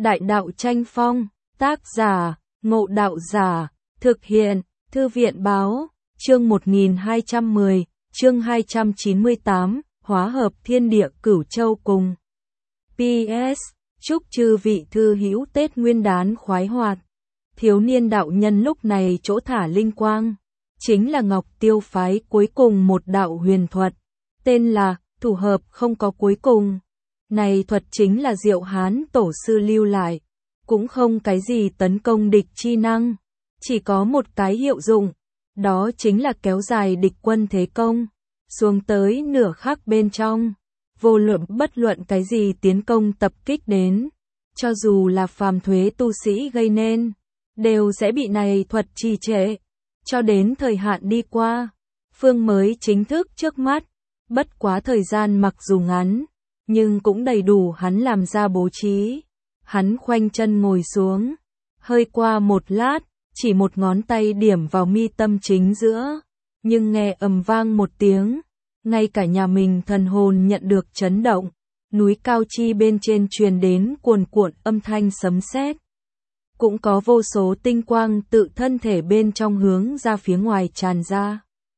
Đại đạo tranh phong, tác giả, Ngộ Đạo Giả, thực hiện, Thư viện báo, chương 1210, chương 298, hóa hợp thiên địa Cửu Châu cùng. PS, chúc chư vị thư hữu Tết Nguyên đán khoái hoạt. Thiếu niên đạo nhân lúc này chỗ thả linh quang, chính là Ngọc Tiêu phái cuối cùng một đạo huyền thuật, tên là thủ hợp không có cuối cùng. Này thuật chính là Diệu Hán tổ sư lưu lại, cũng không cái gì tấn công địch chi năng, chỉ có một cái hiệu dụng, đó chính là kéo dài địch quân thế công, xuống tới nửa khắc bên trong, vô luận bất luận cái gì tiến công tập kích đến, cho dù là phàm thuế tu sĩ gây nên, đều sẽ bị này thuật trì trệ, cho đến thời hạn đi qua, phương mới chính thức trước mắt, bất quá thời gian mặc dù ngắn, nhưng cũng đầy đủ hắn làm ra bố trí. Hắn khoanh chân ngồi xuống, hơi qua một lát, chỉ một ngón tay điểm vào mi tâm chính giữa, nhưng nghe ầm vang một tiếng, ngay cả nhà mình thần hồn nhận được chấn động, núi cao chi bên trên truyền đến cuồn cuộn âm thanh sấm sét. Cũng có vô số tinh quang tự thân thể bên trong hướng ra phía ngoài tràn ra.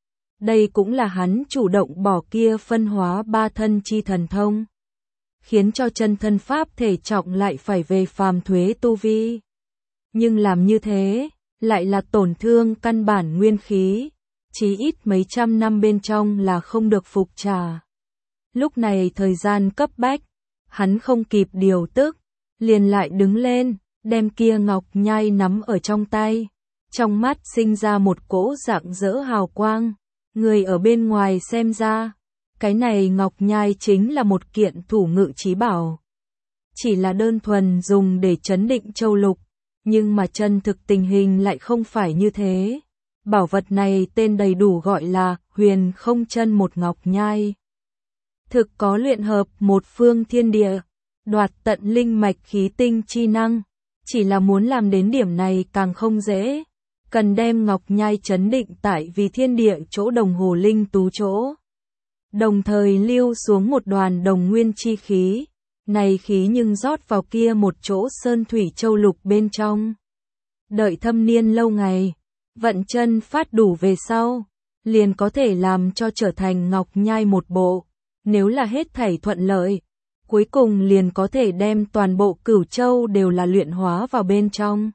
Đây cũng là hắn chủ động bỏ kia phân hóa ba thân chi thần thông, khiến cho chân thân pháp thể trọng lại phải về phàm thuế tu vi. Nhưng làm như thế, lại là tổn thương căn bản nguyên khí, chí ít mấy trăm năm bên trong là không được phục trả. Lúc này thời gian cấp bách, hắn không kịp điều tức, liền lại đứng lên, đem kia ngọc nhai nắm ở trong tay, trong mắt sinh ra một cỗ rạng rỡ hào quang, người ở bên ngoài xem ra. Cái này ngọc nhai chính là một kiện thủ ngự chí bảo. Chỉ là đơn thuần dùng để chấn định châu lục, nhưng mà chân thực tình hình lại không phải như thế. Bảo vật này tên đầy đủ gọi là huyền không chân một ngọc nhai. Thực có luyện hợp một phương thiên địa, đoạt tận linh mạch khí tinh chi năng. Chỉ là muốn làm đến điểm này càng không dễ. Cần đem ngọc nhai chấn định tại vì thiên địa chỗ đồng hồ linh tú chỗ. Đồng thời lưu xuống một đoàn đồng nguyên chi khí, này khí nhưng rót vào kia một chỗ sơn thủy châu lục bên trong. Đợi thâm niên lâu ngày, vận chân phát đủ về sau, liền có thể làm cho trở thành ngọc nhai một bộ, nếu là hết thảy thuận lợi, cuối cùng liền có thể đem toàn bộ Cửu Châu đều là luyện hóa vào bên trong.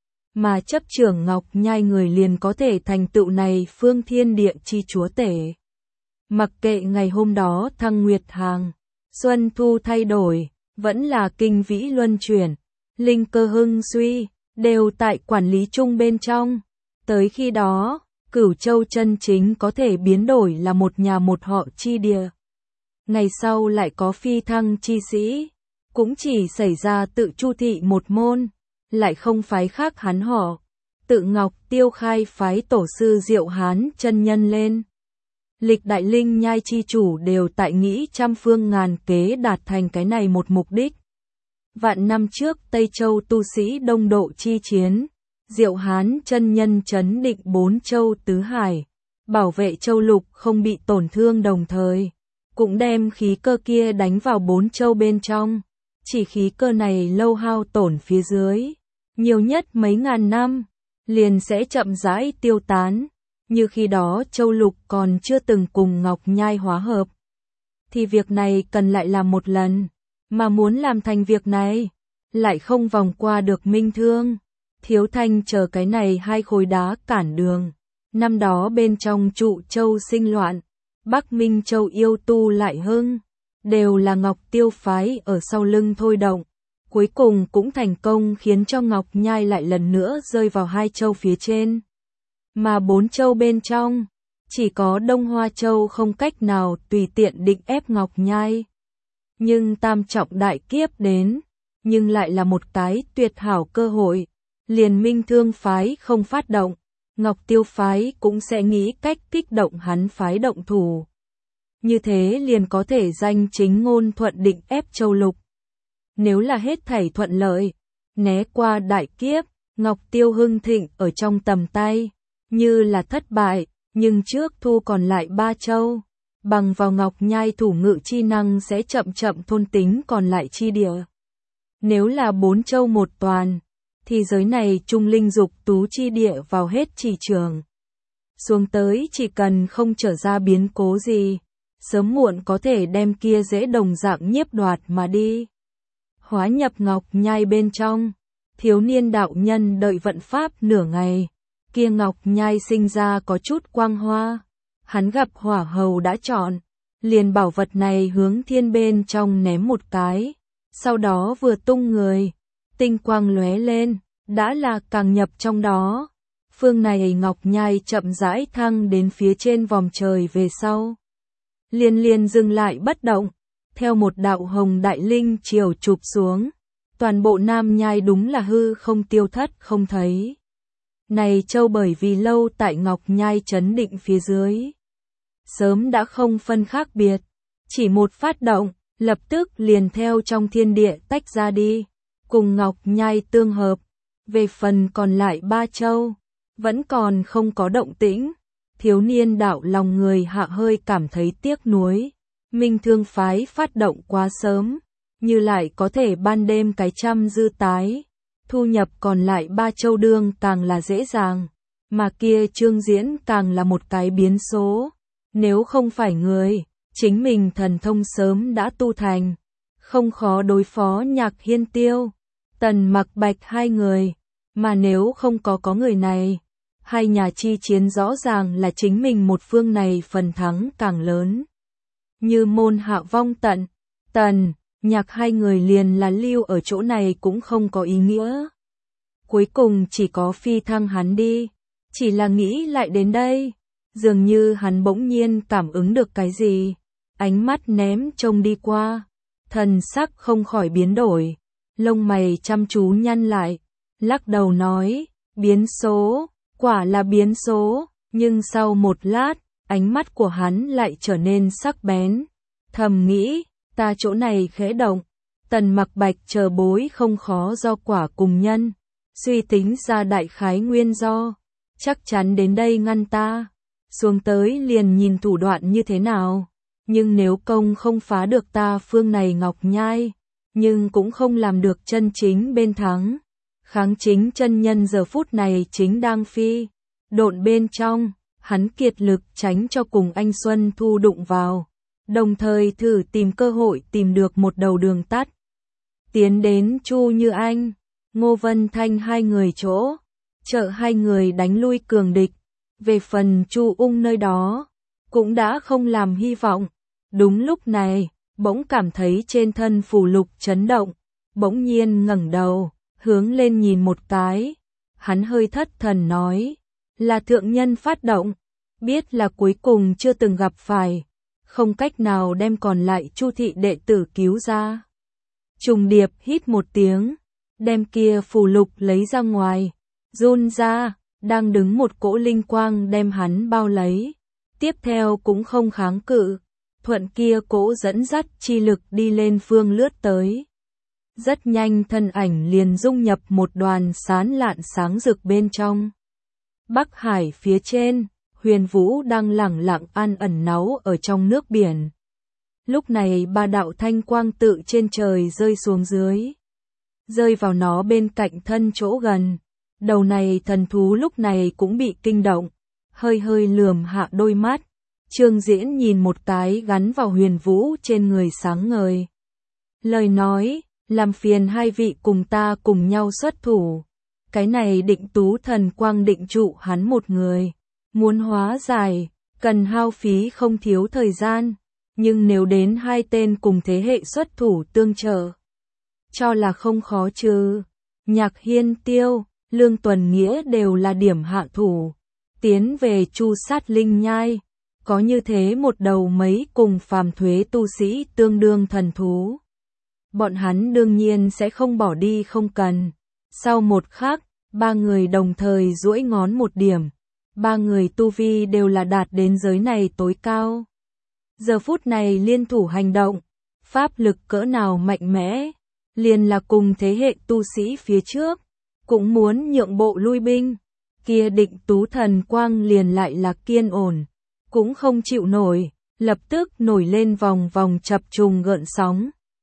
Mà chấp trưởng ngọc nhai người liền có thể thành tựu này phương thiên địa chi chúa tể. Mặc kệ ngày hôm đó thăng nguyệt hàng, xuân thu thay đổi, vẫn là kinh vĩ luân chuyển, linh cơ hưng suy, đều tại quản lý chung bên trong. Tới khi đó, Cửu Châu chân chính có thể biến đổi là một nhà một họ chi địa. Ngày sau lại có phi thăng chi sĩ, cũng chỉ xảy ra tự Chu thị một môn, lại không phái khác hắn họ. Tự Ngọc Tiêu khai phái tổ sư Diệu Hán chân nhân lên. Lịch đại linh nhai chi chủ đều tại nghĩ trăm phương ngàn kế đạt thành cái này một mục đích. Vạn năm trước Tây Châu tu sĩ đông độ chi chiến, Diệu Hán chân nhân chấn định 4 châu tứ hải, bảo vệ châu lục không bị tổn thương đồng thời, cũng đem khí cơ kia đánh vào 4 châu bên trong. Chỉ khí cơ này lâu hao tổn phía dưới, nhiều nhất mấy ngàn năm, liền sẽ chậm rãi tiêu tán. Như khi đó châu lục còn chưa từng cùng ngọc nhai hóa hợp, thì việc này cần lại làm một lần, mà muốn làm thành việc này, lại không vòng qua được Minh Thương, Thiếu Thanh chờ cái này hai khối đá cản đường. Năm đó bên trong Trụ Châu sinh loạn, Bắc Minh Châu yêu tu lại hưng, đều là Ngọc Tiêu phái ở sau lưng thôi động, cuối cùng cũng thành công khiến cho ngọc nhai lại lần nữa rơi vào 2 châu phía trên. Mà 4 châu bên trong, chỉ có Đông Hoa Châu không cách nào tùy tiện định ép ngọc nhai. Nhưng tam trọng đại kiếp đến, nhưng lại là một cái tuyệt hảo cơ hội, liền Minh Thương phái không phát động, Ngọc Tiêu phái cũng sẽ nghĩ cách kích động hắn phái động thủ. Như thế liền có thể danh chính ngôn thuận định ép châu lục. Nếu là hết thảy thuận lợi, né qua đại kiếp, Ngọc Tiêu hưng thịnh ở trong tầm tay. Như là thất bại, nhưng trước thu còn lại 3 châu, bằng vào ngọc nhai thủ ngự chi năng sẽ chậm chậm thôn tính còn lại chi địa. Nếu là 4 châu một toàn, thì giới này trung linh dục tú chi địa vào hết chỉ trường. Xuống tới chỉ cần không trở ra biến cố gì, sớm muộn có thể đem kia dễ đồng dạng nhiếp đoạt mà đi. Hóa nhập ngọc nhai bên trong, thiếu niên đạo nhân đợi vận pháp nửa ngày, kia ngọc nhai sinh ra có chút quang hoa. Hắn gặp hỏa hầu đã chọn, liền bảo vật này hướng thiên bên trong ném một cái, sau đó vừa tung người, tinh quang lóe lên, đã là càng nhập trong đó. Phương này ngọc nhai chậm rãi thăng đến phía trên vòm trời về sau. Liền dừng lại bất động, theo một đạo hồng đại linh chiều chụp xuống, toàn bộ nam nhai đúng là hư không tiêu thất không thấy. Này châu bởi vì lâu tại ngọc nhai chấn định phía dưới, sớm đã không phân khác biệt, chỉ một phát động, lập tức liền theo trong thiên địa tách ra đi, cùng ngọc nhai tương hợp. Về phần còn lại 3 châu, vẫn còn không có động tĩnh. Thiếu niên đạo lòng người hạ hơi cảm thấy tiếc nuối. Minh Thương phái phát động quá sớm, như lại có thể ban đêm cái trăm dư tái. Thu nhập còn lại 3 châu đương càng là dễ dàng, mà kia Trương Diễn càng là một cái biến số. Nếu không phải người, chính mình thần thông sớm đã tu thành, không khó đối phó Nhạc Hiên Tiêu, Tần Mặc Bạch hai người, mà nếu không có người này, hai nhà chi chiến rõ ràng là chính mình một phương này phần thắng càng lớn. Như môn hạ vong tận, Tần, Nhạc hai người liền là lưu ở chỗ này cũng không có ý nghĩa. Cuối cùng chỉ có phi thăng hắn đi, chỉ là nghĩ lại đến đây, dường như hắn bỗng nhiên cảm ứng được cái gì, ánh mắt ném trông đi qua, thần sắc không khỏi biến đổi, lông mày chăm chú nhăn lại, lắc đầu nói, biến số, quả là biến số, nhưng sau một lát, ánh mắt của hắn lại trở nên sắc bén, thầm nghĩ, ta chỗ này khẽ động, Tần Mặc Bạch chờ bối không khó do quả cùng nhân, suy tính ra đại khái nguyên do, chắc chắn đến đây ngăn ta, xuống tới liền nhìn thủ đoạn như thế nào, nhưng nếu công không phá được ta phương này ngọc nhai, nhưng cũng không làm được chân chính bên thắng. Kháng chính chân nhân giờ phút này chính đang phi độn bên trong, hắn kiệt lực tránh cho cùng anh Xuân Thu đụng vào, đồng thời thử tìm cơ hội tìm được một đầu đường tắt. Tiến đến Chu Như Anh, Ngô Vân Thanh hai người chỗ, trợ hai người đánh lui cường địch, về phần Chu Ung nơi đó, cũng đã không làm hy vọng. Đúng lúc này, bỗng cảm thấy trên thân phù lục chấn động, bỗng nhiên ngẩng đầu, hướng lên nhìn một cái, hắn hơi thất thần nói, là thượng nhân phát động, biết là cuối cùng chưa từng gặp phải, không cách nào đem còn lại Chu thị đệ tử cứu ra. Trùng Điệp hít một tiếng, đem kia phù lục lấy ra ngoài, run ra, đang đứng một cỗ linh quang đem hắn bao lấy, tiếp theo cũng không kháng cự, thuận kia cỗ dẫn dắt chi lực đi lên phương lướt tới. Rất nhanh thân ảnh liền dung nhập một đoàn sán lạn sáng rực bên trong. Bắc Hải phía trên, Huyền Vũ đang lẳng lặng an ẩn náu ở trong nước biển. Lúc này ba đạo thanh quang tự trên trời rơi xuống dưới, rơi vào nó bên cạnh thân chỗ gần. Đầu này thần thú lúc này cũng bị kinh động, hơi hơi lườm hạ đôi mắt. Trương Diễn nhìn một cái gắn vào Huyền Vũ trên người sáng ngời. Lời nói, làm phiền hai vị cùng ta cùng nhau xuất thủ. Cái này Định Tú thần quang định trụ hắn một người. Muốn hóa giải, cần hao phí không thiếu thời gian. Nhưng nếu đến hai tên cùng thế hệ xuất thủ tương trợ, cho là không khó chứ. Nhạc Hiên Tiêu, Lương Tuần Nghĩa đều là điểm hạ thủ. Tiến về Chu Sát Linh Nhai, có như thế một đầu mấy cùng phàm thuế tu sĩ tương đương thần thú. Bọn hắn đương nhiên sẽ không bỏ đi không cần. Sau một khắc, ba người đồng thời duỗi ngón một điểm. Ba người tu vi đều là đạt đến giới này tối cao. Giờ phút này liên thủ hành động, pháp lực cỡ nào mạnh mẽ, liền là cùng thế hệ tu sĩ phía trước, cũng muốn nhượng bộ lui binh. Kia Định Tú thần quang liền lại là kiên ổn, cũng không chịu nổi, lập tức nổi lên vòng vòng chập trùng gợn sóng.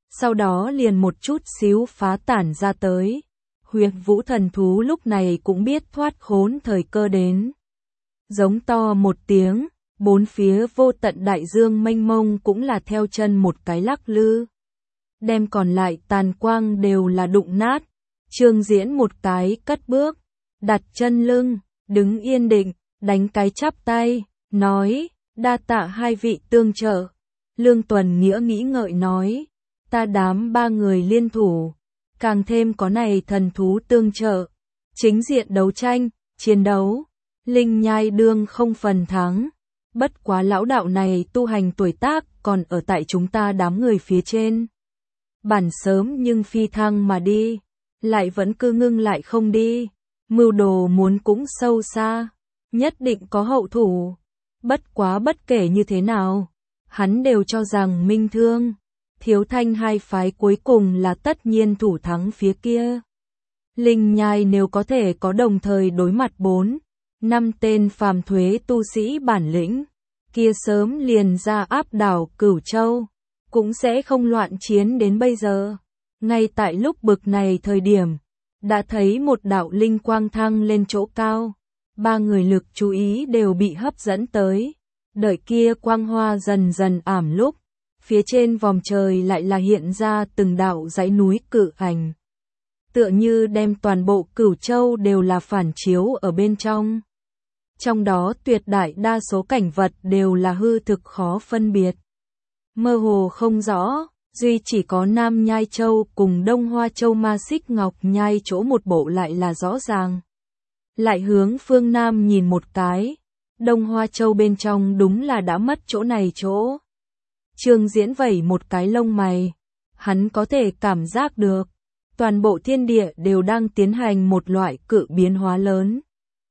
sau đó liền một chút xíu phá tản ra tới. Huyết Vũ thần thú lúc này cũng biết thoát khốn thời cơ đến. Giống to một tiếng, bốn phía vô tận đại dương mênh mông cũng là theo chân một cái lắc lư. Đem còn lại tàn quang đều là đụng nát. Trương Diễn một cái cất bước, đặt chân lưng, đứng yên định, đánh cái chắp tay, nói, đa tạ hai vị tương trợ. Lương Tuần Nghĩa nghĩ ngợi nói, ta đám ba người liên thủ, càng thêm có này thần thú tương trợ, chính diện đấu tranh, chiến đấu, Linh Nhai đương không phần thắng. Bất quá lão đạo này tu hành tuổi tác còn ở tại chúng ta đám người phía trên. Bản sớm nhưng phi thăng mà đi, lại vẫn cứ ngưng lại không đi, mưu đồ muốn cũng sâu xa, nhất định có hậu thủ. Bất quá bất kể như thế nào, hắn đều cho rằng Minh Thương, Thiếu Thanh hai phái cuối cùng là tất nhiên thủ thắng phía kia. Linh Nhai nếu có thể có đồng thời đối mặt 4-5 tên phàm thuế tu sĩ bản lĩnh, kia sớm liền ra áp đảo Cửu Châu, cũng sẽ không loạn chiến đến bây giờ. Ngay tại lúc bực này thời điểm, đã thấy một đạo linh quang thăng lên chỗ cao, ba người lực chú ý đều bị hấp dẫn tới. Đợi kia quang hoa dần dần ảm lúc, phía trên vòm trời lại là hiện ra từng đạo dãy núi cự ảnh. Tựa như đem toàn bộ Cửu Châu đều là phản chiếu ở bên trong. Trong đó tuyệt đại đa số cảnh vật đều là hư thực khó phân biệt. Mơ hồ không rõ, duy chỉ có Nam Nhai Châu cùng Đông Hoa Châu Ma Xích Ngọc Nhai chỗ một bộ lại là rõ ràng. Lại hướng phương Nam nhìn một cái, Đông Hoa Châu bên trong đúng là đã mất chỗ này chỗ. Trương Diễn vẩy một cái lông mày, hắn có thể cảm giác được, toàn bộ thiên địa đều đang tiến hành một loại cự biến hóa lớn.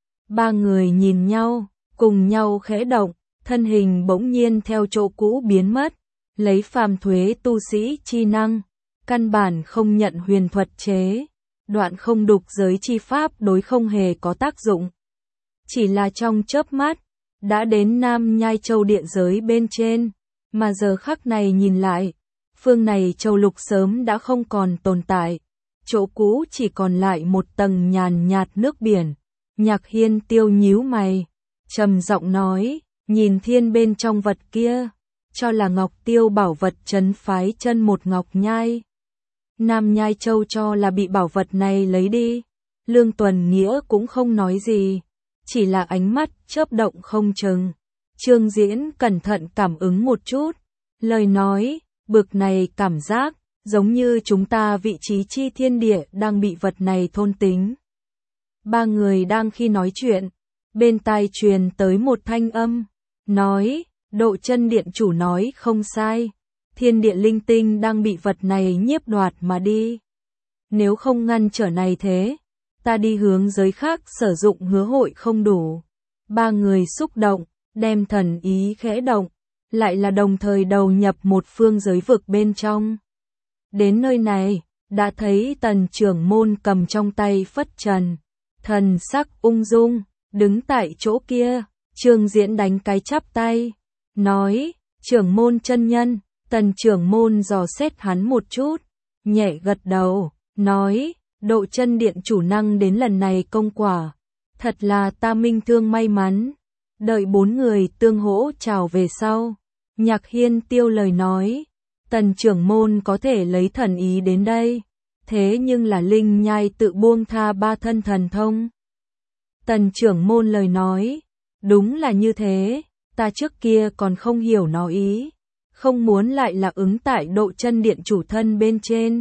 Ba người nhìn nhau, cùng nhau khẽ động, thân hình bỗng nhiên theo chỗ cũ biến mất, lấy phàm thuế tu sĩ chi năng, căn bản không nhận huyền thuật chế, đoạn không đục giới chi pháp đối không hề có tác dụng. Chỉ là trong chớp mắt, đã đến Nam Nhai Châu địa giới bên trên, mà giờ khắc này nhìn lại, phương này châu lục sớm đã không còn tồn tại, chỗ cũ chỉ còn lại một tầng nhàn nhạt nước biển. Nhạc Hiên Tiêu nhíu mày, trầm giọng nói, nhìn thiên bên trong vật kia, cho là Ngọc Tiêu bảo vật trấn phái chân một Ngọc Nhai. Nam Nhai Châu cho là bị bảo vật này lấy đi. Lương Tuần Nghĩa cũng không nói gì, chỉ là ánh mắt chớp động không chừng. Trương Diễn cẩn thận cảm ứng một chút, lời nói, bực này cảm giác, giống như chúng ta vị trí chi thiên địa đang bị vật này thôn tính. Ba người đang khi nói chuyện, bên tai truyền tới một thanh âm, nói, Độ Chân Điện chủ nói không sai, thiên địa linh tinh đang bị vật này nhiếp đoạt mà đi. Nếu không ngăn trở này thế, ta đi hướng giới khác sử dụng hứa hội không đủ. Ba người xúc động, đem thần ý khẽ động, lại là đồng thời đầu nhập một phương giới vực bên trong. Đến nơi này, đã thấy Tần trưởng môn cầm trong tay phất trần, thần sắc ung dung, đứng tại chỗ kia. Trương Diễn đánh cái chắp tay, nói, trưởng môn chân nhân. Tần trưởng môn dò xét hắn một chút, nhẹ gật đầu, nói, Độ Chân Điện chủ năng đến lần này công quả, thật là ta Minh Thương may mắn. Đợi bốn người tương hỗ chào về sau, Nhạc Hiên Tiêu lời nói, Tần trưởng môn có thể lấy thần ý đến đây, thế nhưng là Linh Nhai tự buông tha ba thân thần thông. Tần trưởng môn lời nói, đúng là như thế, ta trước kia còn không hiểu nó ý, không muốn lại là ứng tại Độ Chân Điện chủ thân bên trên.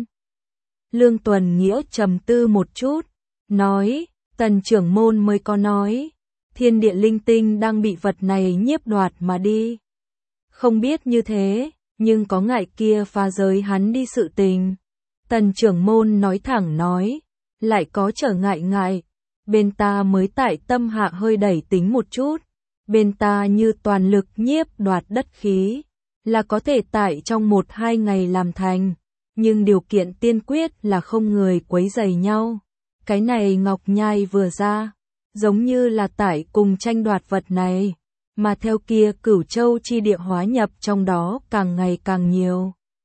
Lương Tuần Nghĩa trầm tư một chút, nói, Tần trưởng môn mới có nói, thiên địa linh tinh đang bị vật này nhiếp đoạt mà đi. Không biết như thế, nhưng có ngại kia phá giới hắn đi sự tình. Tần trưởng môn nói thẳng nói, lại có trở ngại, bên ta mới tại tâm hạ hơi đẩy tính một chút, bên ta như toàn lực nhiếp đoạt đất khí, là có thể tại trong 1-2 ngày làm thành, nhưng điều kiện tiên quyết là không người quấy rầy nhau. Cái này Ngọc Nhai vừa ra, giống như là tại cùng tranh đoạt vật này, mà theo kia Cửu Châu chi địa hóa nhập trong đó càng ngày càng nhiều.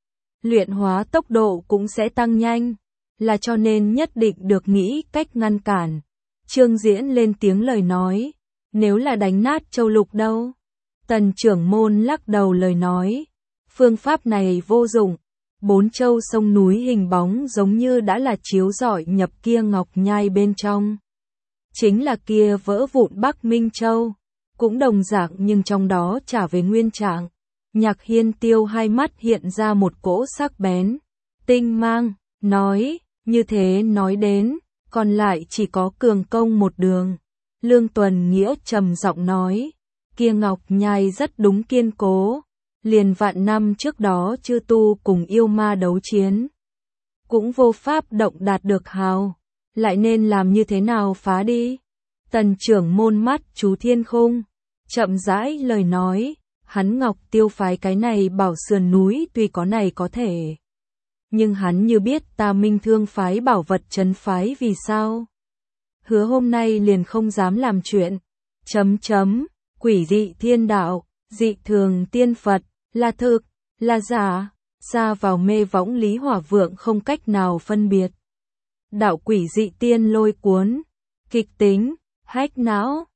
luyện hóa tốc độ cũng sẽ tăng nhanh, là cho nên nhất định được nghĩ cách ngăn cản. Trương Diễn lên tiếng lời nói, nếu là đánh nát châu lục đâu? Tần trưởng môn lắc đầu lời nói, phương pháp này vô dụng, 4 châu sông núi hình bóng giống như đã là chiếu rọi nhập kia ngọc nhai bên trong. Chính là kia vỡ vụn Bắc Minh Châu, cũng đồng dạng nhưng trong đó trả về nguyên trạng. Nhạc Hiên Tiêu hai mắt hiện ra một cỗ sắc bén, tinh mang, nói, như thế nói đến, còn lại chỉ có cường công một đường. Lương Tuần Nghĩa trầm giọng nói, kia ngọc nhai rất đúng kiên cố, liền vạn năm trước đó chư tu cùng yêu ma đấu chiến, cũng vô pháp động đạt được hào, lại nên làm như thế nào phá đi? Tần trưởng môn mắt chú thiên khung, chậm rãi lời nói, hắn Ngọc Tiêu phái cái này bảo sườn núi tuy có này có thể, nhưng hắn như biết ta Minh Thương phái bảo vật trấn phái vì sao? Hứa hôm nay liền không dám làm chuyện. Quỷ dị thiên đạo, dị thường tiên Phật, là thực, là giả, ra vào mê võng Lý Hỏa Vượng không cách nào phân biệt. Đạo quỷ dị tiên lôi cuốn, kịch tính, hách não,